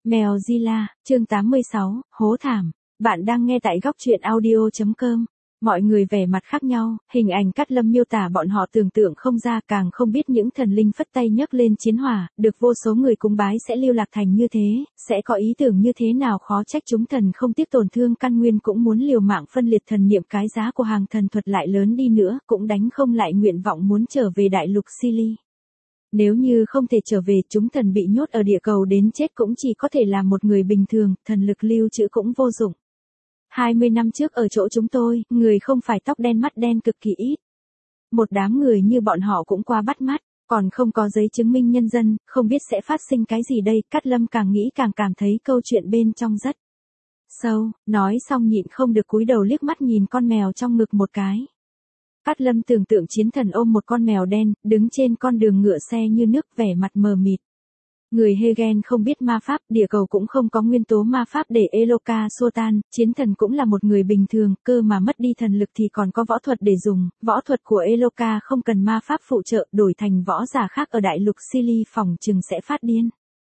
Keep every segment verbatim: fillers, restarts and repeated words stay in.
Mèozilla, chương tám mươi sáu, hố thảm. Bạn đang nghe tại góc truyện audio chấm com. Mọi người vẻ mặt khác nhau, hình ảnh Cát Lâm miêu tả bọn họ tưởng tượng không ra, càng không biết những thần linh phất tay nhấc lên chiến hỏa, được vô số người cúng bái sẽ lưu lạc thành như thế, sẽ có ý tưởng như thế nào, khó trách chúng thần không tiếc tổn thương căn nguyên cũng muốn liều mạng phân liệt thần niệm, cái giá của hàng thần thuật lại lớn đi nữa, cũng đánh không lại nguyện vọng muốn trở về đại lục Sili. Nếu như không thể trở về, chúng thần bị nhốt ở địa cầu đến chết cũng chỉ có thể là một người bình thường, thần lực lưu trữ cũng vô dụng. hai mươi năm trước ở chỗ chúng tôi, người không phải tóc đen mắt đen cực kỳ ít. Một đám người như bọn họ cũng qua bắt mắt, còn không có giấy chứng minh nhân dân, không biết sẽ phát sinh cái gì đây. Cát Lâm càng nghĩ càng cảm thấy câu chuyện bên trong rất sâu, nói xong nhịn không được cúi đầu liếc mắt nhìn con mèo trong ngực một cái. Cát Lâm tưởng tượng chiến thần ôm một con mèo đen, đứng trên con đường ngựa xe như nước, vẻ mặt mờ mịt. Người Hegen không biết ma pháp, địa cầu cũng không có nguyên tố ma pháp để Eloka xua tan, chiến thần cũng là một người bình thường, cơ mà mất đi thần lực thì còn có võ thuật để dùng, võ thuật của Eloka không cần ma pháp phụ trợ, đổi thành võ giả khác ở đại lục Sili phòng chừng sẽ phát điên.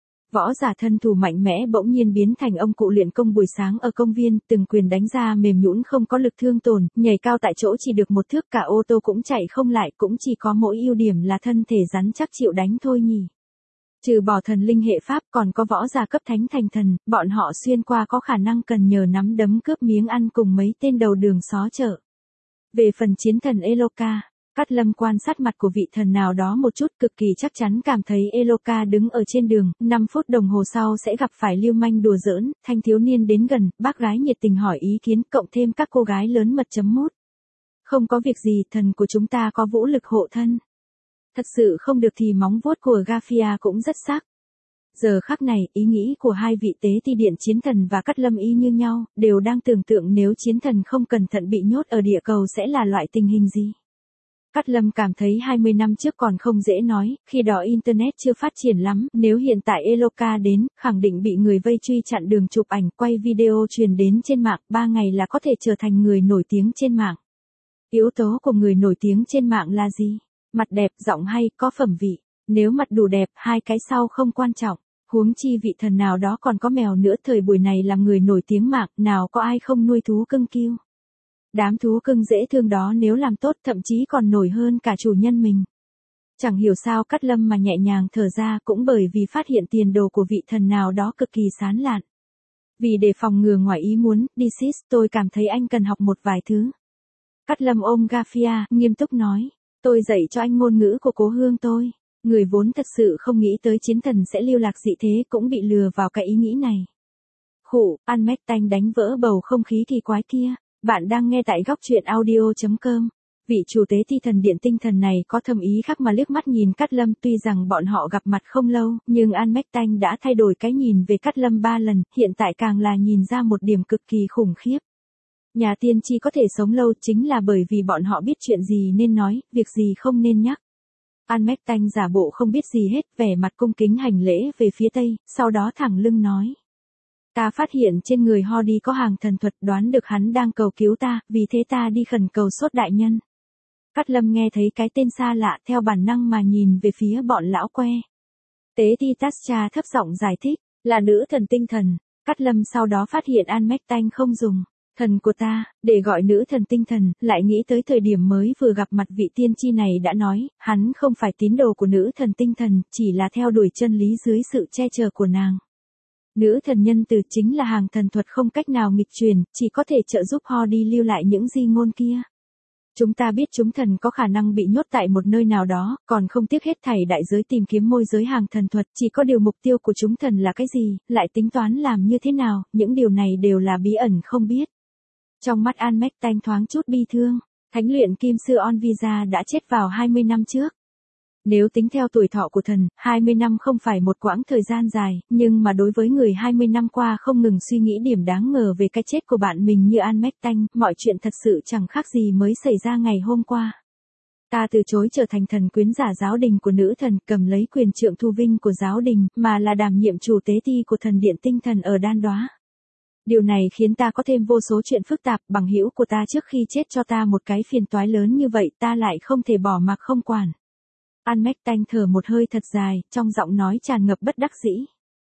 Võ giả thân thủ mạnh mẽ bỗng nhiên biến thành ông cụ luyện công buổi sáng ở công viên, từng quyền đánh ra mềm nhũn không có lực thương tổn, nhảy cao tại chỗ chỉ được một thước, cả ô tô cũng chạy không lại, cũng chỉ có mỗi ưu điểm là thân thể rắn chắc chịu đánh thôi nhỉ. Trừ bỏ thần linh hệ pháp còn có võ giả cấp thánh thành thần, bọn họ xuyên qua có khả năng cần nhờ nắm đấm cướp miếng ăn cùng mấy tên đầu đường xó chợ. Về phần chiến thần Eloka, Cát Lâm quan sát mặt của vị thần nào đó một chút, cực kỳ chắc chắn cảm thấy Eloka đứng ở trên đường, năm phút đồng hồ sau sẽ gặp phải lưu manh đùa giỡn, thanh thiếu niên đến gần, bác gái nhiệt tình hỏi ý kiến, cộng thêm các cô gái lớn mật chấm mút. Không có việc gì, thần của chúng ta có vũ lực hộ thân. Thật sự không được thì móng vuốt của Gafia cũng rất sắc. Giờ khắc này, ý nghĩ của hai vị tế ti điện chiến thần và Cát Lâm y như nhau, đều đang tưởng tượng nếu chiến thần không cẩn thận bị nhốt ở địa cầu sẽ là loại tình hình gì. Cát Lâm cảm thấy hai mươi năm trước còn không dễ nói, khi đó Internet chưa phát triển lắm, nếu hiện tại Eloka đến, khẳng định bị người vây truy chặn đường chụp ảnh, quay video truyền đến trên mạng, ba ngày là có thể trở thành người nổi tiếng trên mạng. Yếu tố của người nổi tiếng trên mạng là gì? Mặt đẹp, giọng hay, có phẩm vị. Nếu mặt đủ đẹp, hai cái sau không quan trọng. Huống chi vị thần nào đó còn có mèo nữa, thời buổi này làm người nổi tiếng mạng, nào có ai không nuôi thú cưng kiêu. Đám thú cưng dễ thương đó nếu làm tốt thậm chí còn nổi hơn cả chủ nhân mình. Chẳng hiểu sao Cát Lâm mà nhẹ nhàng thở ra, cũng bởi vì phát hiện tiền đồ của vị thần nào đó cực kỳ sán lạn. Vì để phòng ngừa ngoài ý muốn, Disis, tôi cảm thấy anh cần học một vài thứ. Cát Lâm ôm Gafia, nghiêm túc nói. Tôi dạy cho anh ngôn ngữ của cố hương tôi. Người vốn thật sự không nghĩ tới chiến thần sẽ lưu lạc dị thế cũng bị lừa vào cái ý nghĩ này. Khụ, An Mách Tanh đánh vỡ bầu không khí kỳ quái kia. Bạn đang nghe tại góc truyện audio chấm com. Vị chủ tế thi thần điện tinh thần này có thâm ý khác mà liếc mắt nhìn Cát Lâm, tuy rằng bọn họ gặp mặt không lâu, nhưng An Mách Tanh đã thay đổi cái nhìn về Cát Lâm ba lần, hiện tại càng là nhìn ra một điểm cực kỳ khủng khiếp. Nhà tiên tri có thể sống lâu chính là bởi vì bọn họ biết chuyện gì nên nói, việc gì không nên nhắc. An Mách Tanh giả bộ không biết gì hết, vẻ mặt cung kính hành lễ về phía tây, sau đó thẳng lưng nói. Ta phát hiện trên người Hody có hàng thần thuật, đoán được hắn đang cầu cứu ta, vì thế ta đi khẩn cầu Sốt đại nhân. Cát Lâm nghe thấy cái tên xa lạ, theo bản năng mà nhìn về phía bọn lão que. Tế ti Tascha thấp giọng giải thích, là nữ thần tinh thần. Cát Lâm sau đó phát hiện An Mách Tanh không dùng thần của ta để gọi nữ thần tinh thần, lại nghĩ tới thời điểm mới vừa gặp mặt vị tiên tri này đã nói, hắn không phải tín đồ của nữ thần tinh thần, chỉ là theo đuổi chân lý dưới sự che chở của nàng. Nữ thần nhân từ chính là hàng thần thuật không cách nào nghịch truyền, chỉ có thể trợ giúp Hody lưu lại những di ngôn kia. Chúng ta biết chúng thần có khả năng bị nhốt tại một nơi nào đó, còn không tiếc hết thảy đại giới tìm kiếm môi giới hàng thần thuật, chỉ có điều mục tiêu của chúng thần là cái gì, lại tính toán làm như thế nào, những điều này đều là bí ẩn không biết. Trong mắt An Mách Tanh thoáng chút bi thương, thánh luyện kim sư Onvisa đã chết vào hai mươi năm trước. Nếu tính theo tuổi thọ của thần, hai mươi năm không phải một quãng thời gian dài, nhưng mà đối với người hai mươi năm qua không ngừng suy nghĩ điểm đáng ngờ về cái chết của bạn mình như An Mách Tanh, mọi chuyện thật sự chẳng khác gì mới xảy ra ngày hôm qua. Ta từ chối trở thành thần quyến giả giáo đình của nữ thần, cầm lấy quyền trượng thu vinh của giáo đình, mà là đảm nhiệm chủ tế ti của thần điện tinh thần ở Đan Đoá. Điều này khiến ta có thêm vô số chuyện phức tạp, bằng hữu của ta trước khi chết cho ta một cái phiền toái lớn như vậy, ta lại không thể bỏ mặc không quản. An Mách Tanh thở một hơi thật dài, trong giọng nói tràn ngập bất đắc dĩ.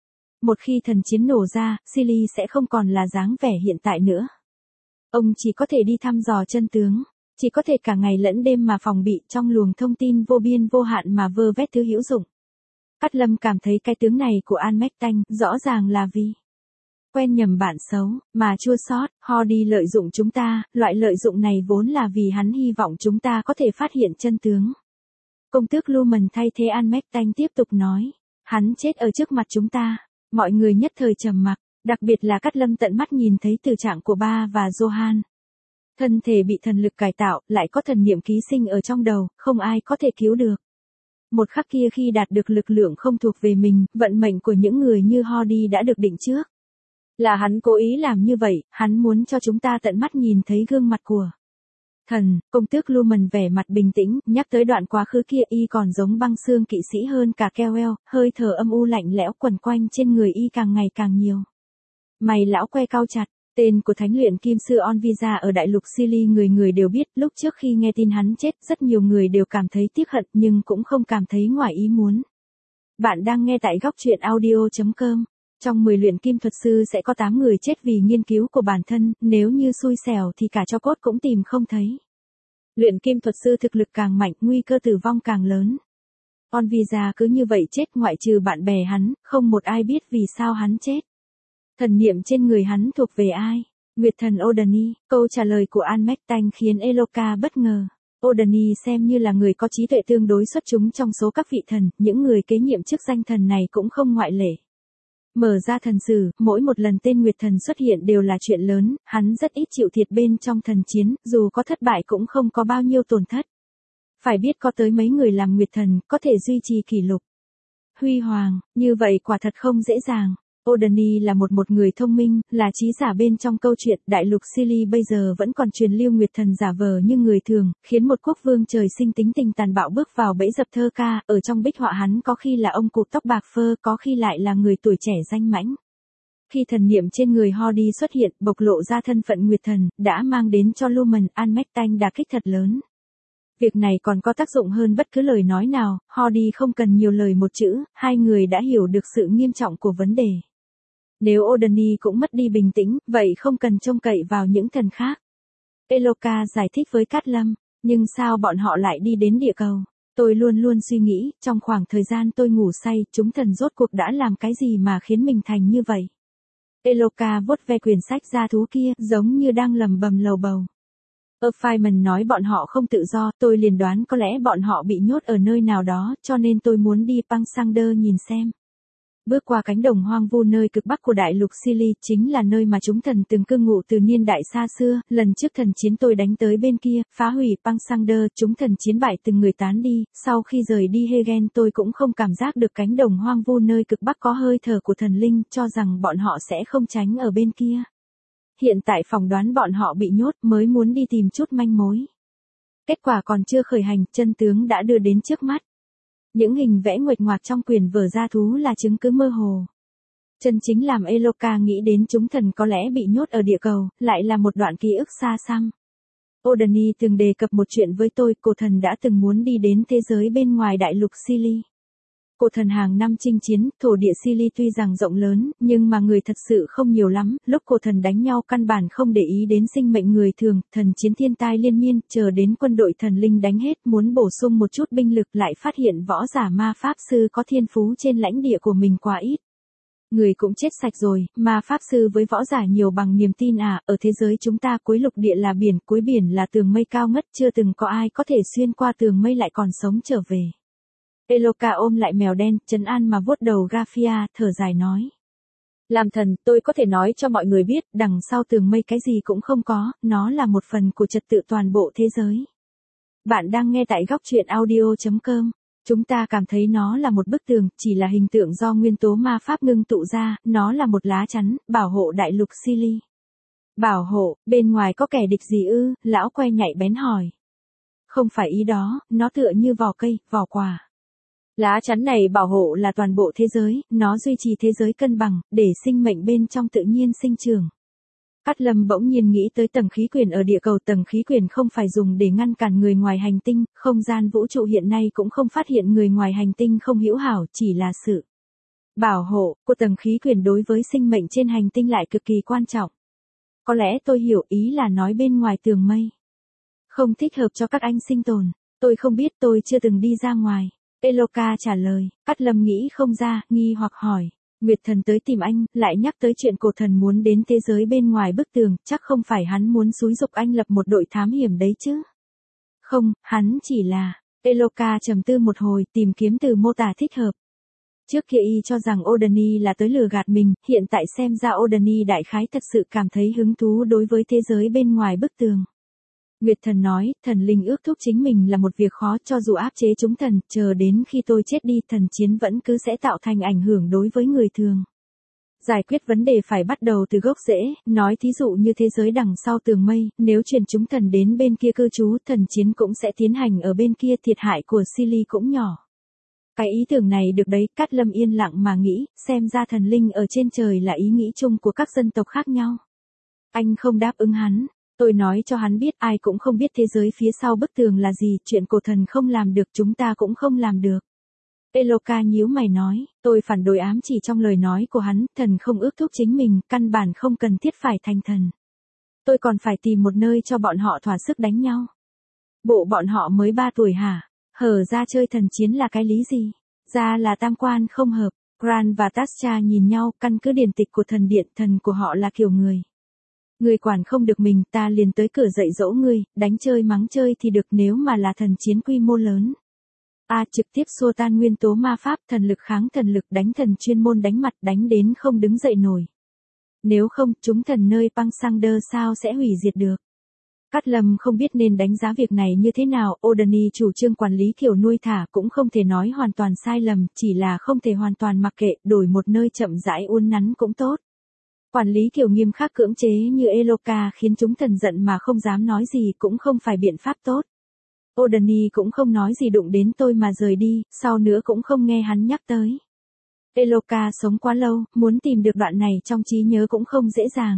Một khi thần chiến nổ ra, Silly sẽ không còn là dáng vẻ hiện tại nữa. Ông chỉ có thể đi thăm dò chân tướng, chỉ có thể cả ngày lẫn đêm mà phòng bị trong luồng thông tin vô biên vô hạn mà vơ vét thứ hữu dụng. Cát Lâm cảm thấy cái tướng này của An Mách-Tanh rõ ràng là vì quen nhầm bạn xấu, mà chua xót, Hardy lợi dụng chúng ta, loại lợi dụng này vốn là vì hắn hy vọng chúng ta có thể phát hiện chân tướng. Công tước Lumen thay thế An Mách-Tanh tiếp tục nói, hắn chết ở trước mặt chúng ta, mọi người nhất thời trầm mặc, đặc biệt là Cát Lâm tận mắt nhìn thấy tử trạng của ba và Johan. Thân thể bị thần lực cải tạo, lại có thần niệm ký sinh ở trong đầu, không ai có thể cứu được. Một khắc kia khi đạt được lực lượng không thuộc về mình, vận mệnh của những người như Hardy đã được định trước. Là hắn cố ý làm như vậy, hắn muốn cho chúng ta tận mắt nhìn thấy gương mặt của thần. Công tước Lumen vẻ mặt bình tĩnh, nhắc tới đoạn quá khứ kia y còn giống băng xương kỵ sĩ hơn cả Kewell, hơi thở âm u lạnh lẽo quẩn quanh trên người y càng ngày càng nhiều. Mày lão que cau chặt, tên của thánh luyện kim sư Onvisa ở đại lục Silly người người đều biết, lúc trước khi nghe tin hắn chết, rất nhiều người đều cảm thấy tiếc hận nhưng cũng không cảm thấy ngoài ý muốn. Bạn đang nghe tại góc truyện audio chấm com. Trong mười luyện kim thuật sư sẽ có tám người chết vì nghiên cứu của bản thân, nếu như xui xẻo thì cả tro cốt cũng tìm không thấy. Luyện kim thuật sư thực lực càng mạnh, nguy cơ tử vong càng lớn. Onvisa cứ như vậy chết, ngoại trừ bạn bè hắn, không một ai biết vì sao hắn chết. Thần niệm trên người hắn thuộc về ai? Nguyệt thần Odani. Câu trả lời của An Mách-Tanh khiến Eloka bất ngờ. Odani xem như là người có trí tuệ tương đối xuất chúng trong số các vị thần, những người kế nhiệm chức danh thần này cũng không ngoại lệ. Mở ra thần sử, mỗi một lần tên Nguyệt thần xuất hiện đều là chuyện lớn, hắn rất ít chịu thiệt bên trong thần chiến, dù có thất bại cũng không có bao nhiêu tổn thất. Phải biết có tới mấy người làm Nguyệt thần, có thể duy trì kỷ lục huy hoàng, như vậy quả thật không dễ dàng. Odani là một một người thông minh, là trí giả bên trong câu chuyện, đại lục Silly bây giờ vẫn còn truyền lưu Nguyệt thần giả vờ như người thường, khiến một quốc vương trời sinh tính tình tàn bạo bước vào bẫy dập thơ ca, ở trong bích họa hắn có khi là ông cụt tóc bạc phơ, có khi lại là người tuổi trẻ danh mãnh. Khi thần niệm trên người Hardy xuất hiện, bộc lộ ra thân phận Nguyệt thần, đã mang đến cho Lumen, An Mách-Tanh đả kích thật lớn. Việc này còn có tác dụng hơn bất cứ lời nói nào, Hardy không cần nhiều lời một chữ, hai người đã hiểu được sự nghiêm trọng của vấn đề. Nếu Odani cũng mất đi bình tĩnh, vậy không cần trông cậy vào những thần khác. Eloka giải thích với Cát Lâm, nhưng sao bọn họ lại đi đến địa cầu? Tôi luôn luôn suy nghĩ, trong khoảng thời gian tôi ngủ say, chúng thần rốt cuộc đã làm cái gì mà khiến mình thành như vậy? Eloka vuốt ve quyển sách gia thú kia, giống như đang lầm bầm lầu bầu. Feynman nói bọn họ không tự do, tôi liền đoán có lẽ bọn họ bị nhốt ở nơi nào đó, cho nên tôi muốn đi Pangsander nhìn xem. Bước qua cánh đồng hoang vu nơi cực bắc của đại lục Silly, chính là nơi mà chúng thần từng cư ngụ từ niên đại xa xưa, lần trước thần chiến tôi đánh tới bên kia, phá hủy Pangsander, chúng thần chiến bại từng người tán đi, sau khi rời đi Hegen tôi cũng không cảm giác được cánh đồng hoang vu nơi cực bắc có hơi thở của thần linh, cho rằng bọn họ sẽ không tránh ở bên kia. Hiện tại phỏng đoán bọn họ bị nhốt mới muốn đi tìm chút manh mối. Kết quả còn chưa khởi hành, chân tướng đã đưa đến trước mắt. Những hình vẽ nguệch ngoạc trong quyển vở gia thú là chứng cứ mơ hồ. Chân chính làm Eloka nghĩ đến chúng thần có lẽ bị nhốt ở địa cầu, lại là một đoạn ký ức xa xăm. Odani từng đề cập một chuyện với tôi, cổ thần đã từng muốn đi đến thế giới bên ngoài đại lục Silly. Cổ thần hàng năm chinh chiến, thổ địa Silly tuy rằng rộng lớn, nhưng mà người thật sự không nhiều lắm, lúc cổ thần đánh nhau căn bản không để ý đến sinh mệnh người thường, thần chiến thiên tai liên miên, chờ đến quân đội thần linh đánh hết, muốn bổ sung một chút binh lực lại phát hiện võ giả ma pháp sư có thiên phú trên lãnh địa của mình quá ít. Người cũng chết sạch rồi, ma pháp sư với võ giả nhiều bằng niềm tin à, ở thế giới chúng ta cuối lục địa là biển, cuối biển là tường mây cao ngất, chưa từng có ai có thể xuyên qua tường mây lại còn sống trở về. Eloka ôm lại mèo đen, trấn an mà vuốt đầu Gaffia, thở dài nói. Làm thần, tôi có thể nói cho mọi người biết, đằng sau tường mây cái gì cũng không có, nó là một phần của trật tự toàn bộ thế giới. Bạn đang nghe tại góc truyện audio chấm com. Chúng ta cảm thấy nó là một bức tường, chỉ là hình tượng do nguyên tố ma pháp ngưng tụ ra, nó là một lá chắn, bảo hộ đại lục Silly. Bảo hộ, bên ngoài có kẻ địch gì ư, lão que nhạy bén hỏi. Không phải ý đó, nó tựa như vỏ cây, vỏ quả. Lá chắn này bảo hộ là toàn bộ thế giới, nó duy trì thế giới cân bằng, để sinh mệnh bên trong tự nhiên sinh trưởng. Cát Lâm bỗng nhiên nghĩ tới tầng khí quyển ở địa cầu, tầng khí quyển không phải dùng để ngăn cản người ngoài hành tinh, không gian vũ trụ hiện nay cũng không phát hiện người ngoài hành tinh không hữu hảo, chỉ là sự Bảo hộ của tầng khí quyển đối với sinh mệnh trên hành tinh lại cực kỳ quan trọng. Có lẽ tôi hiểu ý là nói bên ngoài tường mây. Không thích hợp cho các anh sinh tồn. Tôi không biết, tôi chưa từng đi ra ngoài. Eloka trả lời. Cát Lâm nghĩ không ra, nghi hoặc hỏi. Nguyệt Thần tới tìm anh, lại nhắc tới chuyện cổ thần muốn đến thế giới bên ngoài bức tường, chắc không phải hắn muốn xúi giục anh lập một đội thám hiểm đấy chứ? Không, hắn chỉ là... Eloka trầm tư một hồi, tìm kiếm từ mô tả thích hợp. Trước kia y cho rằng Odani là tới lừa gạt mình, hiện tại xem ra Odani đại khái thật sự cảm thấy hứng thú đối với thế giới bên ngoài bức tường. Nguyệt Thần nói, thần linh ước thúc chính mình là một việc khó, cho dù áp chế chúng thần, chờ đến khi tôi chết đi thần chiến vẫn cứ sẽ tạo thành ảnh hưởng đối với người thường. Giải quyết vấn đề phải bắt đầu từ gốc rễ, nói thí dụ như thế giới đằng sau tường mây, nếu truyền chúng thần đến bên kia cư trú, thần chiến cũng sẽ tiến hành ở bên kia, thiệt hại của Silly cũng nhỏ. Cái ý tưởng này được đấy, Cát Lâm yên lặng mà nghĩ, xem ra thần linh ở trên trời là ý nghĩ chung của các dân tộc khác nhau. Anh không đáp ứng hắn. Tôi nói cho hắn biết ai cũng không biết thế giới phía sau bức tường là gì, chuyện cổ thần không làm được chúng ta cũng không làm được. Eloka nhíu mày nói, tôi phản đối ám chỉ trong lời nói của hắn, thần không ước thúc chính mình, căn bản không cần thiết phải thành thần. Tôi còn phải tìm một nơi cho bọn họ thỏa sức đánh nhau. Bộ bọn họ mới ba tuổi hả? Hở ra chơi thần chiến là cái lý gì? Ra là tam quan không hợp. Grant và Tasha nhìn nhau, căn cứ điển tịch của thần điện, thần của họ là kiểu người. Người quản không được mình, ta liền tới cửa dạy dỗ ngươi, đánh chơi mắng chơi thì được, nếu mà là thần chiến quy mô lớn. A à, trực tiếp xua tan nguyên tố ma pháp, thần lực kháng thần lực, đánh thần chuyên môn đánh mặt, đánh đến không đứng dậy nổi. Nếu không, chúng thần nơi Pangsander sao sẽ hủy diệt được. Cát Lâm không biết nên đánh giá việc này như thế nào, Odani chủ trương quản lý kiểu nuôi thả cũng không thể nói hoàn toàn sai lầm, chỉ là không thể hoàn toàn mặc kệ, đổi một nơi chậm rãi uốn nắn cũng tốt. Quản lý kiểu nghiêm khắc cưỡng chế như Eloka khiến chúng thần giận mà không dám nói gì cũng không phải biện pháp tốt. Odani cũng không nói gì đụng đến tôi mà rời đi, sau nữa cũng không nghe hắn nhắc tới. Eloka sống quá lâu, muốn tìm được đoạn này trong trí nhớ cũng không dễ dàng.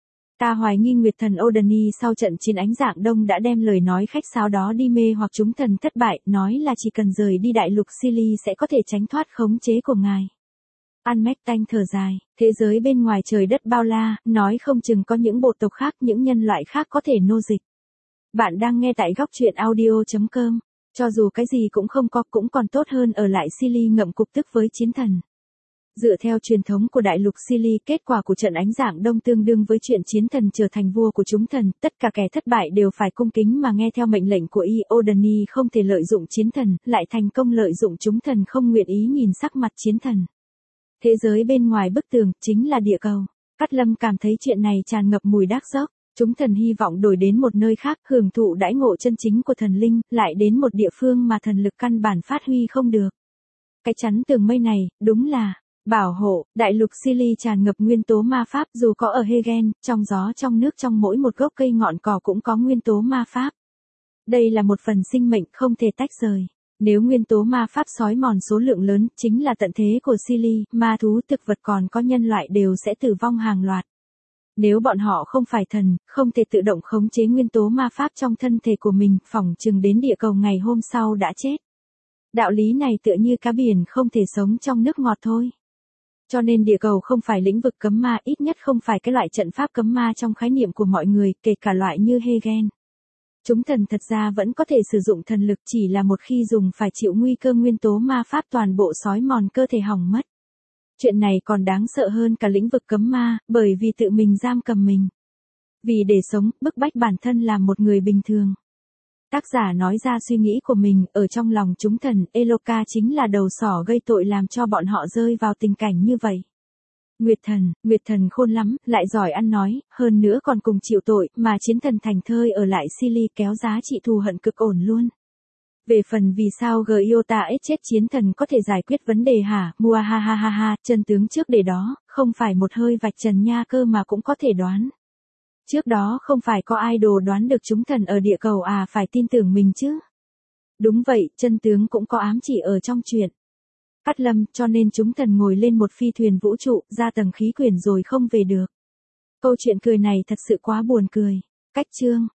Ta hoài nghi Nguyệt Thần Odani sau trận chiến ánh dạng đông đã đem lời nói khách sáo đó đi mê hoặc chúng thần thất bại, nói là chỉ cần rời đi đại lục Silly sẽ có thể tránh thoát khống chế của ngài. An-Mech-Tanh thở dài, thế giới bên ngoài trời đất bao la, nói không chừng có những bộ tộc khác, những nhân loại khác có thể nô dịch. Bạn đang nghe tại góc truyện audio chấm com, cho dù cái gì cũng không có cũng còn tốt hơn ở lại Silly ngậm cục tức với chiến thần. Dựa theo truyền thống của đại lục Silly, kết quả của trận ánh dạng đông tương đương với chuyện chiến thần trở thành vua của chúng thần, tất cả kẻ thất bại đều phải cung kính mà nghe theo mệnh lệnh của y. Odani không thể lợi dụng chiến thần, lại thành công lợi dụng chúng thần không nguyện ý nhìn sắc mặt chiến thần. Thế giới bên ngoài bức tường, chính là địa cầu. Cát Lâm cảm thấy chuyện này tràn ngập mùi đác dốc. Chúng thần hy vọng đổi đến một nơi khác, hưởng thụ đãi ngộ chân chính của thần linh, lại đến một địa phương mà thần lực căn bản phát huy không được. Cái chắn tường mây này, đúng là bảo hộ. Đại lục Silly tràn ngập nguyên tố ma pháp, dù có ở Hegen, trong gió trong nước, trong mỗi một gốc cây ngọn cỏ cũng có nguyên tố ma pháp. Đây là một phần sinh mệnh không thể tách rời. Nếu nguyên tố ma pháp xói mòn số lượng lớn, chính là tận thế của Silly, ma thú, thực vật còn có nhân loại đều sẽ tử vong hàng loạt. Nếu bọn họ không phải thần, không thể tự động khống chế nguyên tố ma pháp trong thân thể của mình, phỏng chừng đến địa cầu ngày hôm sau đã chết. Đạo lý này tựa như cá biển không thể sống trong nước ngọt thôi. Cho nên địa cầu không phải lĩnh vực cấm ma, ít nhất không phải cái loại trận pháp cấm ma trong khái niệm của mọi người, kể cả loại như Hegen. Chúng thần thật ra vẫn có thể sử dụng thần lực, chỉ là một khi dùng phải chịu nguy cơ nguyên tố ma pháp toàn bộ xói mòn cơ thể hỏng mất. Chuyện này còn đáng sợ hơn cả lĩnh vực cấm ma, bởi vì tự mình giam cầm mình. Vì để sống, bức bách bản thân làm một người bình thường. Tác giả nói ra suy nghĩ của mình, ở trong lòng chúng thần, Eloka chính là đầu sỏ gây tội làm cho bọn họ rơi vào tình cảnh như vậy. Nguyệt thần, Nguyệt thần khôn lắm, lại giỏi ăn nói, hơn nữa còn cùng chịu tội, mà chiến thần thành thơi ở lại Silly kéo giá trị thù hận cực ổn luôn. Về phần vì sao Giota S chết chiến thần có thể giải quyết vấn đề hả, muahahaha, chân tướng trước để đó, không phải một hơi vạch trần nha cơ mà cũng có thể đoán. Trước đó không phải có ai đồ đoán được chúng thần ở địa cầu à, phải tin tưởng mình chứ. Đúng vậy, chân tướng cũng có ám chỉ ở trong chuyện. Cát Lâm, cho nên chúng thần ngồi lên một phi thuyền vũ trụ, ra tầng khí quyển rồi không về được. Câu chuyện cười này thật sự quá buồn cười. Cách chương